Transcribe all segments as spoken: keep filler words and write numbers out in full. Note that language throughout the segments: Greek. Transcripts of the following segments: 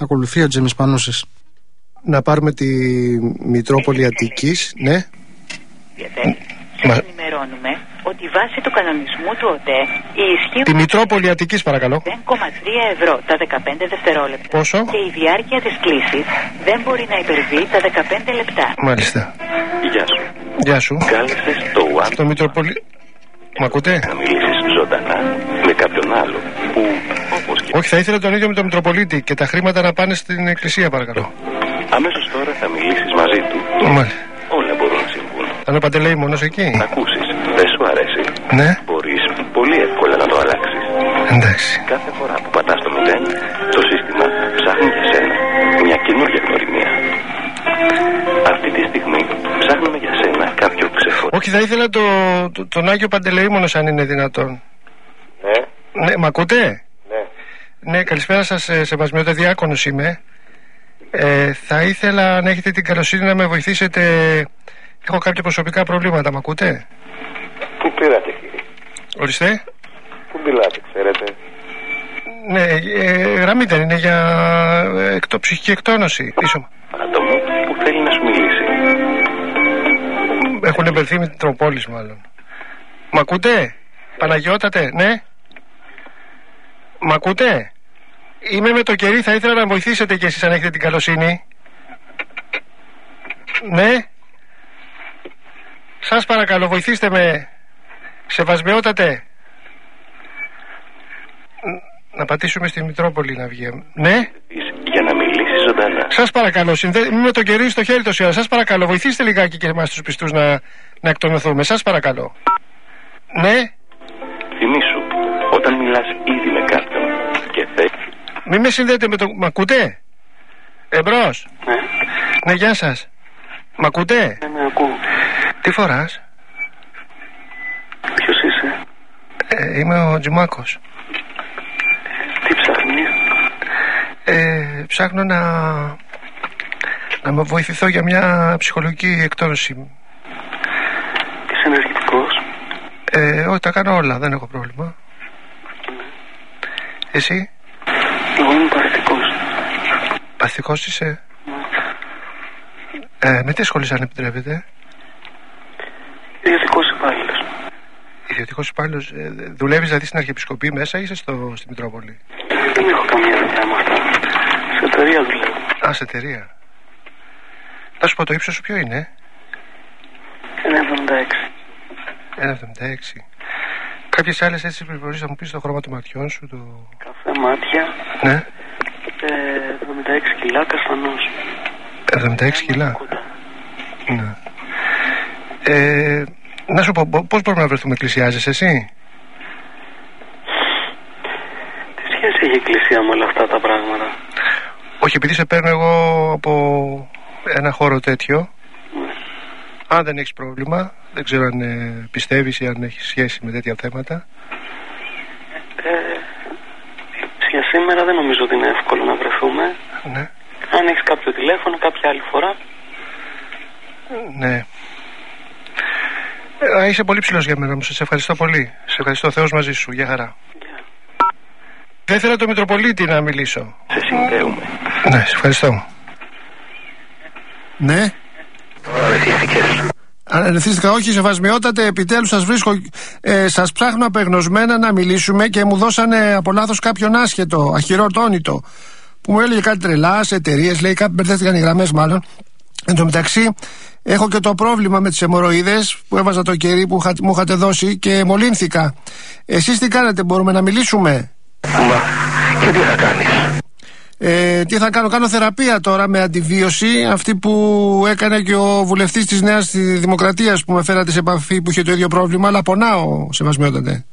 Ακολουθεί ο Τζέμις Πανούσης. Να πάρουμε τη Μητρόπολη Αττικής, ναι. Σας ενημερώνουμε ότι βάσει του κανονισμού του ΟΤΕ η ισχύ... Τη Μητρόπολη Αττικής, παρακαλώ. μηδέν κόμμα τρία ευρώ τα δεκαπέντε δευτερόλεπτα. Πόσο? Και η διάρκεια της κλήσης δεν μπορεί να υπερβεί τα δεκαπέντε λεπτά. Μάλιστα. Γεια σου. Γεια σου. Κάλεσες το One. Το Μητρόπολη... Μ' ακούτε? Να μιλήσεις ζωντανά με κάποιον άλλο που όπως και... Όχι, θα ήθελα τον ίδιο με τον Μητροπολίτη και τα χρήματα να πάνε στην εκκλησία, παρακαλώ. Αμέσως τώρα θα μιλήσεις μαζί του. Μάλιστα. Όλα μπορούν να συμβούν. Θα είναι ο Παντελεήμονος εκεί. Να ακούσεις, δεν σου αρέσει. Ναι. Μπορείς πολύ εύκολα να το αλλάξεις. Εντάξει. Κάθε φορά που πατάς το μηδέν, το σύστημα ψάχνει για σένα μια καινούργια γνωριμία. Αυτή τη στιγμή ψάχνουμε για σένα κάποιο ξεφορά. Όχι, θα ήθελα το, το, τον Άγιο Παντελεήμονος, αν είναι δυνατόν. Ναι. Ναι, μ' ακούτε? Ναι. Ναι, καλησπέρα σας, Σεβασμιότητα, διάκονος είμαι. Ε, θα ήθελα να έχετε την καλοσύνη να με βοηθήσετε. Έχω κάποια προσωπικά προβλήματα, μ' ακούτε? Πού πήρατε, κύριε? Ορίστε. Πού μιλάτε, ξέρετε? Ναι, ε, γραμμή δεν είναι για ε, εκτο, ψυχική εκτόνωση. Πίσω. Άτομο που θέλει να σου μιλήσει. Έχουν εμπερθεί με την Τροπόλης, μάλλον. Μ' ακούτε? Παναγιώτατε, ναι. Μ' ακούτε? Είμαι με το κερί, θα ήθελα να βοηθήσετε κι εσείς αν έχετε την καλοσύνη. Ναι. Σας παρακαλώ, βοηθήστε με. Σεβασμιότατε. Να πατήσουμε στη Μητρόπολη να βγει. Ναι. Για να μιλήσεις ζωντανά. Σας παρακαλώ, συνδέ... είμαι με το κερί στο χέρι τόση ώρα. Σας παρακαλώ, βοηθήστε λιγάκι και εμάς τους πιστούς να, να εκτονωθούμε. Σας παρακαλώ. Ναι. Θυμήσου, όταν μιλάς ήδη με κάποιον και θες... Μη με συνδέετε με το... Μ' ακούτε? Εμπρός. Ναι. Ναι, γεια σας. Μ' ακούτε? Ναι, με ακούω. Τι φοράς? Ποιος είσαι? Ε, είμαι ο Τζιμάκος. Τι ψάχνεις? Ε, ψάχνω να... να με βοηθηθώ για μια ψυχολογική εκτόνωση. Είσαι ενεργητικός? Ε, όχι, τα κάνω όλα, δεν έχω πρόβλημα. Ναι. Εσύ? Εγώ είμαι παθητικός. Παθητικός είσαι? Ναι. Ε, με τι ασχολείσαι, αν επιτρέπετε? Ιδιωτικός υπάλληλος. Ιδιωτικός υπάλληλος. Ε, δουλεύεις δηλαδή στην Αρχιεπισκοπή μέσα ή είσαι στο, στη Μητρόπολη? Δεν έχω καμία δουλειά με αυτά. Σε εταιρεία δουλεύω. Α, σε εταιρεία. Θα σου πω, το ύψος σου ποιο είναι? ένα εβδομήντα έξι. ένα εβδομήντα έξι. Κάποιες άλλες έτσι πληροφορίες θα μου πεις το χρώμα των ματιών σου? Το... Καφέ μάτια. Ναι. Ε, εβδομήντα έξι κιλά, καστανός. εβδομήντα έξι κιλά. Ναι. Ε, να σου πω, πώς μπορούμε να βρεθούμε? Εκκλησιάζεσαι εσύ? Τι σχέση έχει η εκκλησία με όλα αυτά τα πράγματα? Όχι, επειδή σε παίρνω εγώ από ένα χώρο τέτοιο. Ναι. Αν δεν έχεις πρόβλημα, δεν ξέρω αν ε, πιστεύεις ή αν έχεις σχέση με τέτοια θέματα. Ε, για σήμερα δεν νομίζω ότι είναι εύκολο να βρεθούμε. Ναι. Αν έχεις κάποιο τηλέφωνο κάποια άλλη φορά. Ναι. Ε, είσαι πολύ ψηλός για μένα, μου. Σε ευχαριστώ πολύ. Σε ευχαριστώ, Θεός μαζί σου. Γεια χαρά. Yeah. Δεν ήθελα το Μητροπολίτη να μιλήσω. Σε συνδέουμε. Ναι, σε ευχαριστώ. Ναι. Αρεθίστηκες? Αρεθίστηκα, όχι, Σεβασμιότατε, επιτέλους σας βρίσκω. Ε, σας ψάχνω απεγνωσμένα να μιλήσουμε και μου δώσανε από λάθος κάποιον άσχετο, αχειρότονητο, που μου έλεγε κάτι τρελά σε εταιρείες, λέει κάτι, μπερδεύτηκαν οι γραμμές μάλλον. Εν τω μεταξύ, έχω και το πρόβλημα με τις αιμορροίδες που έβαζα το κερί που μου είχατε δώσει και μολύνθηκα. Εσείς τι κάνετε, μπορούμε να μιλήσουμε? Μα, και τι θα κάνεις? Ε, τι θα κάνω, κάνω θεραπεία τώρα με αντιβίωση, αυτή που έκανε και ο βουλευτής της Νέας Δημοκρατίας που με φέρατε σε επαφή, που είχε το ίδιο πρόβλημα, αλλά πονάω, Σεβασμιότατε.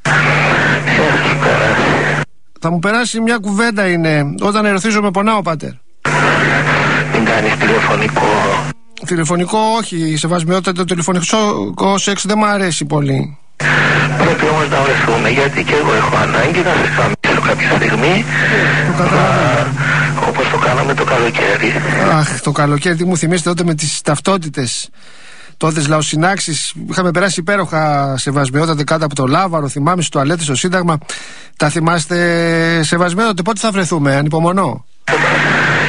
Θα μου περάσει μια κουβέντα, είναι όταν ερωθίζομαι πονάω, πάτερ. Μην κάνεις τηλεφωνικό? Τηλεφωνικό όχι, Σεβασμιότατε, το τηλεφωνικό σεξ δεν μου αρέσει πολύ. Πρέπει όμως να βρεθούμε, γιατί και εγώ έχω ανάγκη να σε καμίσω κάποια στιγμή. Το καταλαβαίνω. Όπως το κάναμε το καλοκαίρι. Αχ, το καλοκαίρι, τι μου θυμίσετε τότε με τις ταυτότητες. Τότε τις λαοσυνάξεις, είχαμε περάσει υπέροχα, Σεβασμιότατε, κάτω από το Λάβαρο. Θυμάμαι στις τουαλέτες στο Σύνταγμα. Τα θυμάστε, Σεβασμιότατε? Πότε θα βρεθούμε? Ανυπομονώ.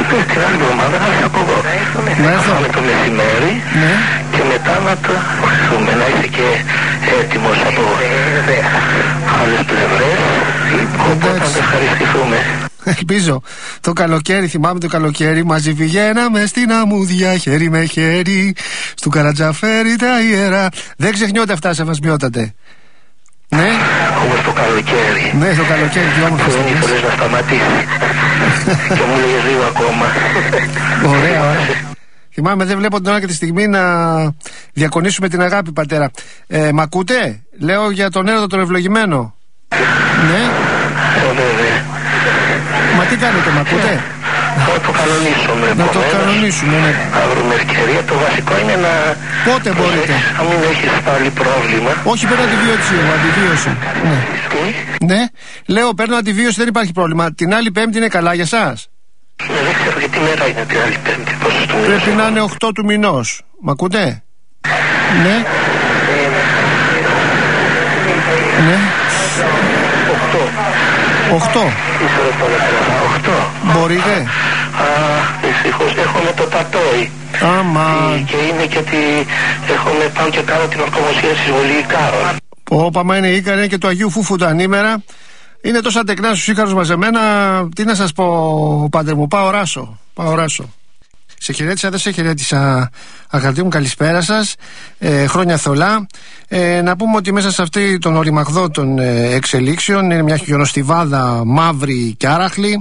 ήθελα την άλλη εβδομάδα να έρθω από εδώ. Να έρθουμε το μεσημέρι ναι. Και μετά να το χρησιμοποιήσουμε, να είσαι και έτοιμος από άλλες πλευρές. Οπότε να το ευχαριστηθούμε. Ελπίζω. Το καλοκαίρι, θυμάμαι το καλοκαίρι, μαζί πηγαίναμε στην αμμούδια, χέρι με χέρι, στου Καρατζαφέρι τα ιερά. Δεν ξεχνιόνται αυτά, σεβασμιότατε. Ναι. Όπως το καλοκαίρι. Ναι, το καλοκαίρι, τι όμορφες στιγμές. Δεν ήθελες να σταματήσει. Και μου λέγες λίγο ακόμα. Ωραία, ωραία. Θυμάμαι, δεν βλέπω την ώρα και τη στιγμή να διακονήσουμε την αγάπη, πατέρα. Ε, μ' ακούτε? Λέω για τον έρωτα τον ευλογημένο. Ναι. Βέβαια. Μα τι κάνετε, μ' ακούτε? Θα το κανονίσουμε. Να το κανονίσουμε, ναι. Να βρούμε ευκαιρία. Το βασικό είναι να... Πότε μπορείτε? Να μην έχεις πάλι πρόβλημα. Όχι, παίρνω αντιβίωση, αντιβίωση. Ναι. Ναι. Λέω, παίρνω αντιβίωση, δεν υπάρχει πρόβλημα. Την άλλη Πέμπτη είναι καλά για εσάς? Ναι, δεν ξέρω γιατί μέρα είναι την άλλη Πέμπτη. Πρέπει να είναι οκτώ του μηνός. Μ' ακούτε? Ναι. Ναι. οκτώ. οκτώ. οκτώ. Μπορείτε? Α, δυστυχώς έχουμε το τατόι. Άμα. Και είναι και ότι έχουμε πάω και κάνω την ορκομοσία στη Βολή Ικάρων. Όπα, μα είναι Ίκαρα και του Αγίου Φούφου τα ανήμερα. Είναι τόσα τεκνά στους Ίκαρους μαζεμένα. Τι να σας πω, πάντερ μου, πάω ράσο. Πάω ράσο. Σε χαιρέτησα, δεν σε χαιρέτησα, αγαπητοί μου, καλησπέρα σας. Ε, χρόνια θολά. Ε, να πούμε ότι μέσα σε αυτή τον οριμαγδό των ε, εξελίξεων είναι μια χιονοστιβάδα μαύρη και άραχλη.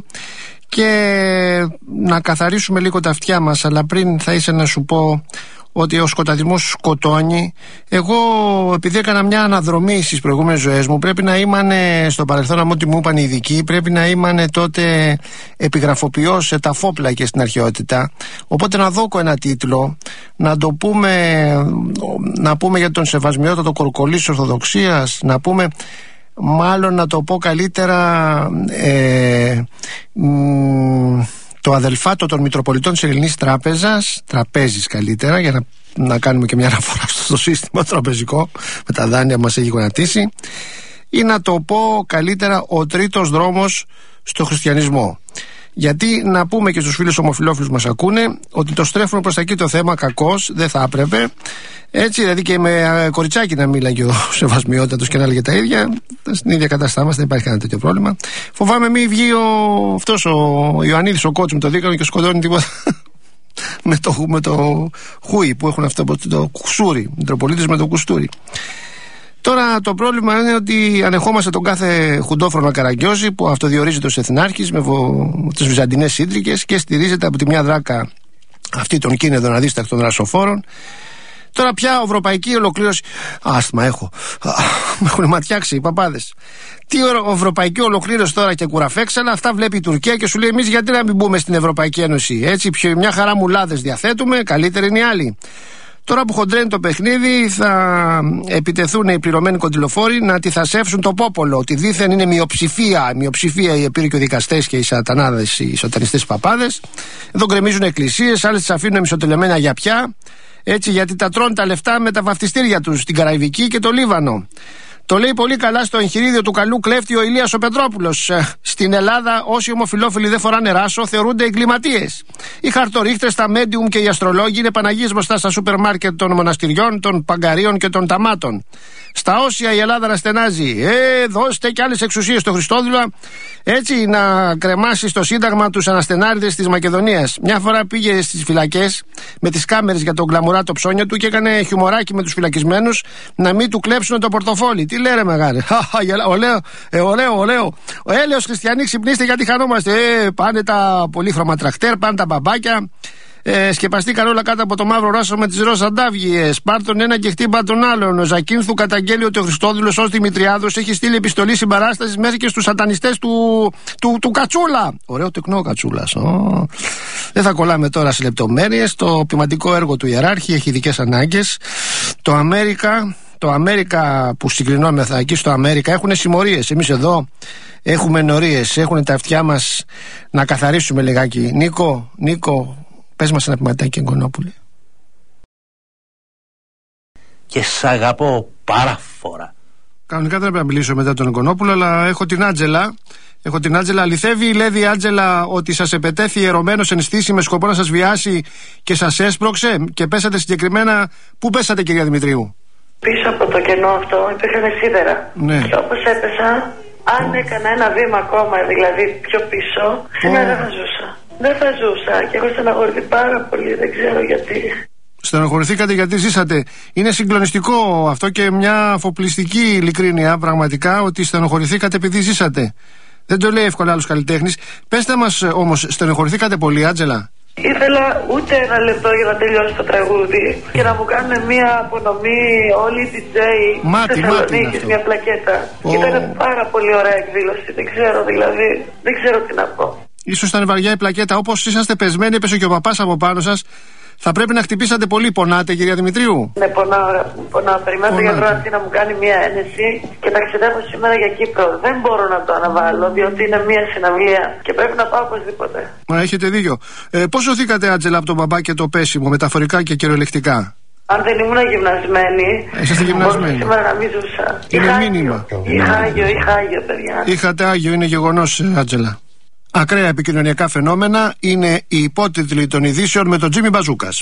Και να καθαρίσουμε λίγο τα αυτιά μας. Αλλά πριν θα ήθελα να σου πω ότι ο σκοταδισμός σκοτώνει. Εγώ, επειδή έκανα μια αναδρομή στις προηγούμενες ζωές μου, πρέπει να ήμανε στο παρελθόν, από ό,τι μου είπαν οι ειδικοί, πρέπει να ήμανε τότε επιγραφοποιός σε τα φόπλα και στην αρχαιότητα. Οπότε να δώκω ένα τίτλο, να το πούμε, να πούμε για τον Σεβασμιότατο Κορκολής της Ορθοδοξίας, να πούμε, μάλλον να το πω καλύτερα, ε, μ, το αδελφάτο των Μητροπολιτών της Ελληνικής Τράπεζας, τραπέζης καλύτερα, για να, να κάνουμε και μια αναφορά στο σύστημα τραπεζικό, με τα δάνεια που μας έχει γονατίσει, ή να το πω καλύτερα, ο τρίτος δρόμος στο χριστιανισμό. Γιατί να πούμε και στους φίλους ομοφυλόφιλους μας ακούνε ότι το στρέφουν προς τα εκεί το θέμα, κακώς, δεν θα έπρεπε. Έτσι, δηλαδή και με κοριτσάκι να μίλαγε ο Σεβασμιότατος και να έλεγε τα ίδια, στην ίδια κατάστασή μας, δεν υπάρχει κανένα τέτοιο πρόβλημα. Φοβάμαι μη βγει ο, αυτός ο Ιωαννίδης ο κότσου με το δίκανο και σκοτώνει τίποτα με, το, με το χούι που έχουν αυτό το κουσούρι, Μητροπολίτης με το κουστούρι. Τώρα το πρόβλημα είναι ότι ανεχόμαστε τον κάθε χουντόφρονα Καραγκιόζη που αυτοδιορίζεται ως εθνάρχης με βο... τις βυζαντινές σύντρικες και στηρίζεται από τη μια δράκα αυτή των κίνεδων αδίστακτων ρασοφόρων. Τώρα πια ευρωπαϊκή ολοκλήρωση. Άσθμα έχω. Με έχουν ματιάξει οι παπάδες. Τι ευρωπαϊκή ολοκλήρωση τώρα και κουραφέξαλα, αυτά βλέπει η Τουρκία και σου λέει: εμείς γιατί να μην μπούμε στην Ευρωπαϊκή Ένωση? Έτσι, πιο, μια χαρά μουλάδες διαθέτουμε, καλύτερη είναι οι άλλοι. Τώρα που χοντρένει το παιχνίδι, θα επιτεθούν οι πληρωμένοι κοντιλοφόροι να αντιθασεύσουν το πόπολο. Ότι δήθεν είναι μειοψηφία, μειοψηφία οι επίρρικιοδικαστές και οι σατανάδες, οι σατανιστές παπάδες. Εδώ γκρεμίζουν εκκλησίες, άλλες τις αφήνουν μισοτελεμένα για πια. Έτσι, γιατί τα τρώνε τα λεφτά με τα βαφτιστήρια τους στην Καραϊβική και το Λίβανο. Το λέει πολύ καλά στο εγχειρίδιο του καλού κλέφτη ο Ηλίας ο Πετρόπουλος. Στην Ελλάδα, όσοι ομοφυλόφιλοι δεν φοράνε ράσο, θεωρούνται εγκληματίες. Οι χαρτορίχτες, τα μέντιουμ και οι αστρολόγοι είναι Παναγίες μπροστά στα σούπερ μάρκετ των μοναστηριών, των παγκαρίων και των ταμάτων. Στα όσια η Ελλάδα να στενάζει. Ε, δώστε κι άλλες εξουσίες στο Χριστόδουλο, έτσι να κρεμάσει στο Σύνταγμα τους αναστενάριδες της Μακεδονίας. Μια φορά πήγε στις φυλακές με τις κάμερες για τον κλαμουράτο ψώνιο του και έκανε χιουμοράκι με τους φυλακισμένους να μην του κλέψουν το πορτοφόλι. Τι λέρε μεγάλε. Ολέω, ε, ολέω, ολέω. Ο έλεος χριστιανοί, ξυπνήστε γιατί χανόμαστε. Ε, πάνε τα πολύχρωμα τρακτέρ, πάνε τα μπαμπάκια. Ε, σκεπαστήκαν όλα κάτω από το μαύρο ράσο με τις ροζ αντάβγειες. Πάρ' τον ένα και χτύπα τον άλλον. Ο Ζακίνθου καταγγέλει ότι ο Χριστόδουλος ως Δημητριάδος έχει στείλει επιστολή συμπαράστασης μέχρι και στους σατανιστές του, του, του Κατσούλα. Ωραίο τεκνό Κατσούλας. Oh. Δεν θα κολλάμε τώρα σε λεπτομέρειες. Το ποιηματικό έργο του ιεράρχη έχει ειδικές ανάγκες. Το Αμέρικα. Το Αμέρικα που συγκρινόμεθα εκεί στο Αμέρικα έχουν συμμορίες. Εμείς εδώ έχουμε νορίες, έχουν τα αυτιά μας να καθαρίσουμε λιγάκι. Νίκο, Νίκο, πες μας ένα ποιηματάκι, Εγκονόπουλε. Και σ' αγαπώ παράφορα. Κανονικά δεν πρέπει να μιλήσω μετά τον Εγκονόπουλο, αλλά έχω την Άντζελα. Έχω την Άντζελα. Αληθεύει η Λέδη Άντζελα ότι σας επετέθη ιερωμένος εν στήση με σκοπό να σας βιάσει και σας έσπρωξε και πέσατε συγκεκριμένα? Πού πέσατε, κυρία Δημητρίου? Πίσω από το κενό αυτό υπήρχαν σίδερα. Ναι. Και όπως έπεσα, αν έκανα ένα βήμα ακόμα, δηλαδή πιο πίσω, σήμερα oh. δεν θα ζούσα. Δεν θα ζούσα και έχω στεναχωρηθεί πάρα πολύ, δεν ξέρω γιατί. Στενοχωρηθήκατε γιατί ζήσατε. Είναι συγκλονιστικό αυτό και μια αφοπλιστική ειλικρίνεια πραγματικά, ότι στενοχωρηθήκατε επειδή ζήσατε. Δεν το λέει εύκολα άλλος καλλιτέχνης. Πέστε μας όμως, στενοχωρηθήκατε πολύ, Άντζελα? Ήθελα ούτε ένα λεπτό για να τελειώσει το τραγούδι και να μου κάνουν μια απονομή όλοι οι ντι τζέι μάτι, Θεσσαλονίκης, μια πλακέτα. Oh. Και ήταν πάρα πολύ ωραία εκδήλωση. Δεν ξέρω δηλαδή, δεν ξέρω τι να πω. Ίσως ήταν βαριά η πλακέτα. Όπως είσαστε πεσμένοι, έπεσε και ο παπάς από πάνω σας. Θα πρέπει να χτυπήσατε πολύ. Πονάτε, κυρία Δημητρίου? Ναι, πονάω. πονάω. Περιμένω τον γιατρό αυτή να μου κάνει μια ένεση και ταξιδεύω σήμερα για Κύπρο. Δεν μπορώ να το αναβάλω, διότι είναι μια συναυλία και πρέπει να πάω οπωσδήποτε. Μα έχετε δίκιο. Ε, πώς σωθήκατε, Άντζελα, από τον μπαμπά και το πέσιμο, μεταφορικά και κυριολεκτικά? Αν δεν ήμουν γυμνασμένη, είσαστε γυμνασμένοι. Σήμερα να μην ζούσα. Είναι είχα μήνυμα. Είχα άγιο, είχα άγιο, παιδιά. Είχατε άγιο, είναι γεγονός, Άντζελα. Ακραία επικοινωνιακά φαινόμενα είναι οι υπότιτλοι των ειδήσεων με τον Τζίμι Μπαζούκας.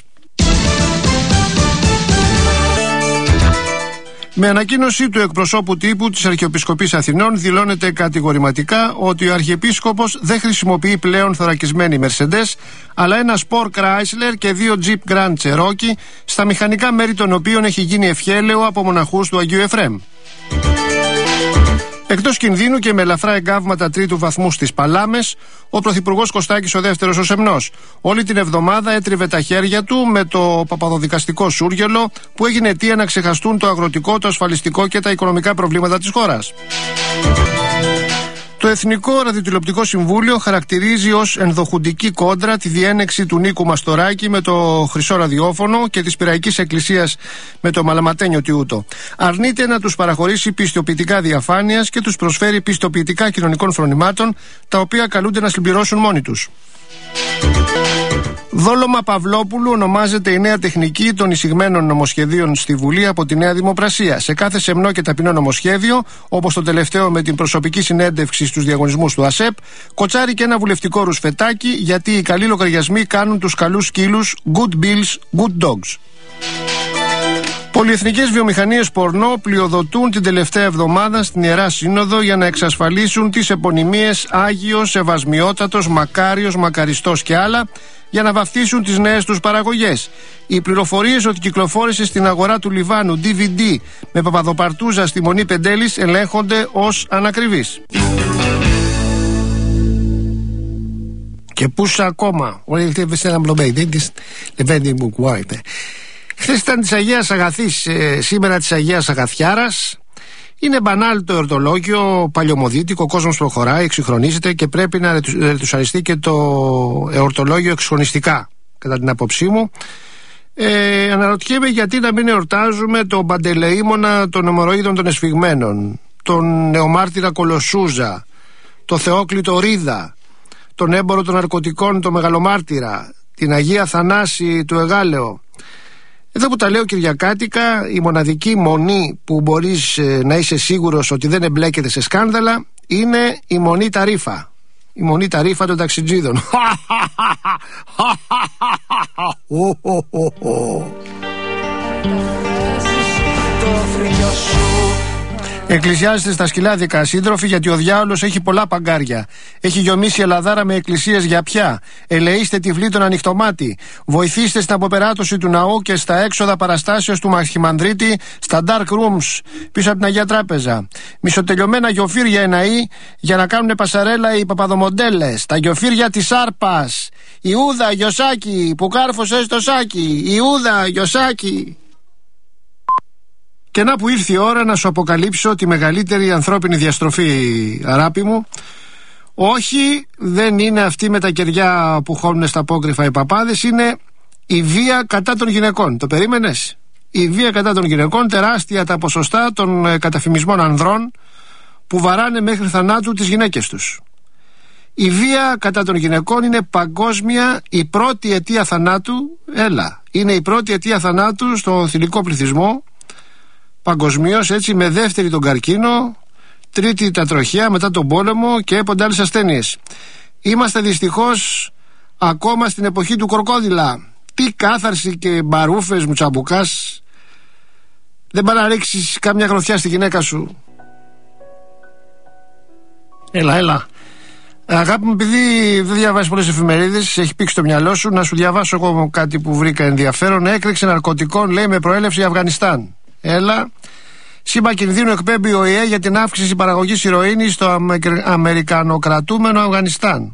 Με ανακοίνωση του εκπροσώπου τύπου της Αρχιεπισκοπής Αθηνών δηλώνεται κατηγορηματικά ότι ο Αρχιεπίσκοπος δεν χρησιμοποιεί πλέον θωρακισμένη Mercedes, αλλά ένα Sport Chrysler και δύο Jeep Grand Cherokee, στα μηχανικά μέρη των οποίων έχει γίνει ευχέλαιο από μοναχούς του Αγίου Εφραίμ. Εκτός κινδύνου και με ελαφρά εγκάβματα τρίτου βαθμού στις Παλάμες, ο Πρωθυπουργός Κωστάκης ο δεύτερος ο Σεμνός όλη την εβδομάδα έτριβε τα χέρια του με το παπαδοδικαστικό σούργελο που έγινε αιτία να ξεχαστούν το αγροτικό, το ασφαλιστικό και τα οικονομικά προβλήματα της χώρας. Το Εθνικό Ραδιοτηλεοπτικό Συμβούλιο χαρακτηρίζει ως ενδοχουντική κόντρα τη διένεξη του Νίκου Μαστοράκη με το Χρυσό Ραδιόφωνο και της Πειραϊκής Εκκλησίας με το Μαλαματένιο Τιούτο. Αρνείται να τους παραχωρήσει πιστοποιητικά διαφάνειας και τους προσφέρει πιστοποιητικά κοινωνικών φρονημάτων, τα οποία καλούνται να συμπληρώσουν μόνοι τους. Δόλωμα Παυλόπουλου ονομάζεται η νέα τεχνική των εισηγμένων νομοσχεδίων στη Βουλή από τη Νέα Δημοπρασία. Σε κάθε σεμνό και ταπεινό νομοσχέδιο, όπως το τελευταίο με την προσωπική συνέντευξη στους διαγωνισμούς του ΑΣΕΠ, κοτσάρει και ένα βουλευτικό ρουσφετάκι, γιατί οι καλοί λογαριασμοί κάνουν τους καλούς σκύλους good bills, good dogs. Πολυεθνικές βιομηχανίες πορνό πλειοδοτούν την τελευταία εβδομάδα στην Ιερά Σύνοδο για να εξασφαλίσουν τις επωνυμίες Άγιος, Ευασμιότατος, Μακάριος, Μακαριστός και άλλα, για να βαφτίσουν τις νέες τους παραγωγές. Οι πληροφορίες ότι κυκλοφόρησε στην αγορά του Λιβάνου ντι βι ντι με Παπαδοπαρτούζα στη Μονή Πεντέλης ελέγχονται ως ανακριβείς. Και πούσα ακόμα. Χθες ήταν της Αγίας Αγαθής, ε, σήμερα της Αγίας Αγαθιάρας. Είναι μπανάλ το εορτολόγιο, παλιωμοδίτικο, ο κόσμος προχωράει, εξυγχρονίζεται και πρέπει να ρετουσαριστεί και το εορτολόγιο εξυγχρονιστικά, κατά την άποψή μου. Ε, αναρωτιέμαι γιατί να μην εορτάζουμε τον Παντελεήμονα των αιμορροίδων των εσφυγμένων, τον νεομάρτυρα Κολοσσούζα, τον Θεόκλητο Ρίδα, τον έμπορο των ναρκωτικών, τον Μεγαλομάρτυρα, την Αγία Θανάση του Εγάλεο. Εδώ που τα λέω κυριακάτικα, η μοναδική μονή που μπορείς ε, να είσαι σίγουρος ότι δεν εμπλέκεται σε σκάνδαλα είναι η Μονή Ταρίφα. Η Μονή Ταρίφα των ταξιτζίδων. Εκκλησιάζεστε στα σκυλάδικα, σύντροφοι, γιατί ο διάολος έχει πολλά παγκάρια. Έχει γιομίσει ελαδάρα με εκκλησίες για πια. Ελεήστε τη βλήτων ανοιχτομάτι. Βοηθήστε στην αποπεράτωση του ναού και στα έξοδα παραστάσεως του Αρχιμανδρίτη, στα dark rooms πίσω από την Αγία Τράπεζα. Μισοτελειωμένα γιοφύρια εναεί για να κάνουν πασαρέλα οι παπαδομοντέλες. Τα γιοφύρια της Άρπας. Ιούδα Γιωσάκη που κάρφωσε στο σάκι. Ιούδα Γιωσάκη. Και να που ήρθε η ώρα να σου αποκαλύψω τη μεγαλύτερη ανθρώπινη διαστροφή, αγάπη μου. Όχι, δεν είναι αυτή με τα κεριά που χώνουν στα απόκρυφα οι παπάδες, είναι η βία κατά των γυναικών. Το περίμενες? Η βία κατά των γυναικών, τεράστια τα ποσοστά των καταφημισμών ανδρών που βαράνε μέχρι θανάτου τις γυναίκες τους. Η βία κατά των γυναικών είναι παγκόσμια η πρώτη αιτία θανάτου, έλα, είναι η πρώτη αιτία θανάτου στον θηλυκό πληθυσμό. Παγκοσμίως, έτσι, με δεύτερη τον καρκίνο, τρίτη τα τροχιά μετά τον πόλεμο και έπονται άλλες ασθένειες. Είμαστε δυστυχώς ακόμα στην εποχή του κροκόδιλα. Τι κάθαρση και μπαρούφες μου τσαμπουκάς. Δεν πάει να ρίξεις κάμια γροθιά στη γυναίκα σου. Έλα, έλα. Αγάπη μου, επειδή δεν διαβάζεις πολλές εφημερίδες, έχει πήξει το μυαλό σου, να σου διαβάσω εγώ κάτι που βρήκα ενδιαφέρον. Έκρηξη ναρκωτικών, λέει, με προέλευση Αφγανιστάν. Έλα. Σήμα κινδύνου εκπέμπει ο ΙΕ για την αύξηση παραγωγής ηρωίνης στο αμερικανοκρατούμενο Αφγανιστάν.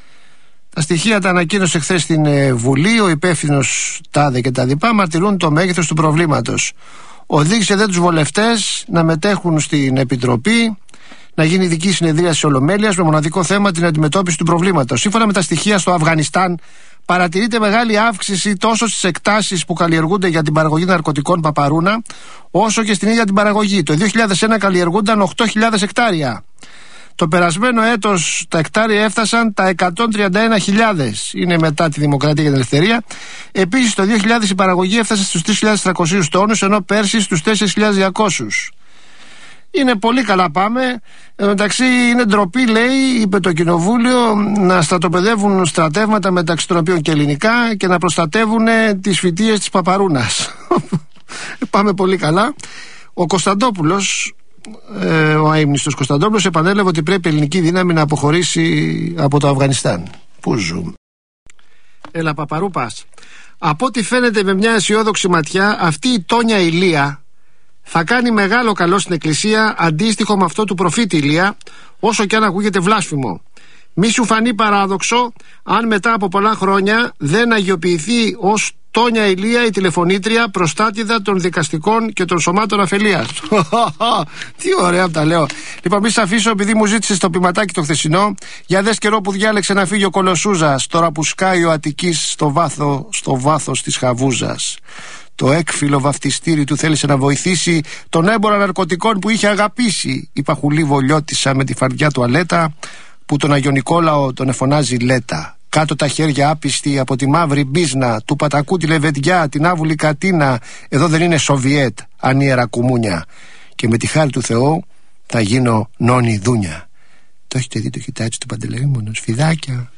Τα στοιχεία τα ανακοίνωσε χθες στην ε, Βουλή. Ο υπεύθυνος τάδε και τα λοιπά μαρτυρούν το μέγεθος του προβλήματος. Οδήγησε δε τους βολευτές να μετέχουν στην Επιτροπή, να γίνει ειδική συνεδρίαση Ολομέλειας με μοναδικό θέμα την αντιμετώπιση του προβλήματος. Σύμφωνα με τα στοιχεία, στο Αφγανιστάν παρατηρείται μεγάλη αύξηση τόσο στις εκτάσεις που καλλιεργούνται για την παραγωγή ναρκωτικών παπαρούνα, όσο και στην ίδια την παραγωγή. Το δύο χιλιάδες ένα καλλιεργούνταν οκτώ χιλιάδες εκτάρια. Το περασμένο έτος τα εκτάρια έφτασαν τα εκατόν τριάντα ένα χιλιάδες. Είναι μετά τη Δημοκρατία και την Ελευθερία. Επίσης το δύο χιλιάδες η παραγωγή έφτασε στους τρεις χιλιάδες τριακόσιους τόνους, ενώ πέρσι στους τέσσερις χιλιάδες διακόσιους. Είναι πολύ καλά πάμε. Εν τω μεταξύ είναι ντροπή, λέει, είπε το Κοινοβούλιο, να στρατοπεδεύουν στρατεύματα, μεταξύ των οποίων και ελληνικά, και να προστατεύουν τις φυτίες της παπαρούνας. Πάμε πολύ καλά. Ο Κωνσταντόπουλος, ε, ο αείμνηστος Κωνσταντόπουλος, επανέλαβε ότι πρέπει η ελληνική δύναμη να αποχωρήσει από το Αφγανιστάν. Πού ζούμε. Έλα παπαρού πας. Από ό,τι φαίνεται με μια αισιόδοξη ματιά, αυτή η Τόνια Ηλία θα κάνει μεγάλο καλό στην Εκκλησία, αντίστοιχο με αυτό του προφήτη Ηλία, όσο και αν ακούγεται βλάσφημο. Μη σου φανεί παράδοξο αν μετά από πολλά χρόνια δεν αγιοποιηθεί ως Τόνια Ηλία η τηλεφωνήτρια, προστάτηδα των δικαστικών και των σωμάτων αφελίας. Τι ωραία που τα λέω. Λοιπόν, μη σε αφήσω, επειδή μου ζήτησε το ποιηματάκι το χθεσινό. Για δες καιρό που διάλεξε να φύγει ο Κολοσσούζας, τώρα που σκάει ο Αττικής στο, βάθο, στο βάθος της Χαβούζας. Το έκφυλο βαφτιστήρι του θέλησε να βοηθήσει τον έμπορα ναρκωτικών που είχε αγαπήσει. Η παχουλή βολιώτισσα με τη φαρδιά τουαλέτα, που τον Αγιο Νικόλαο τον εφωνάζει Λέτα. Κάτω τα χέρια άπιστη από τη μαύρη μπίζνα, του πατακού τη λεβεντιά, την άβουλη κατίνα. Εδώ δεν είναι Σοβιέτ, ανίερα κουμούνια. Και με τη χάρη του Θεού θα γίνω νόνι δούνια. Το έχετε δει το χιτάτσι του Παντελεήμονος, φιδάκια.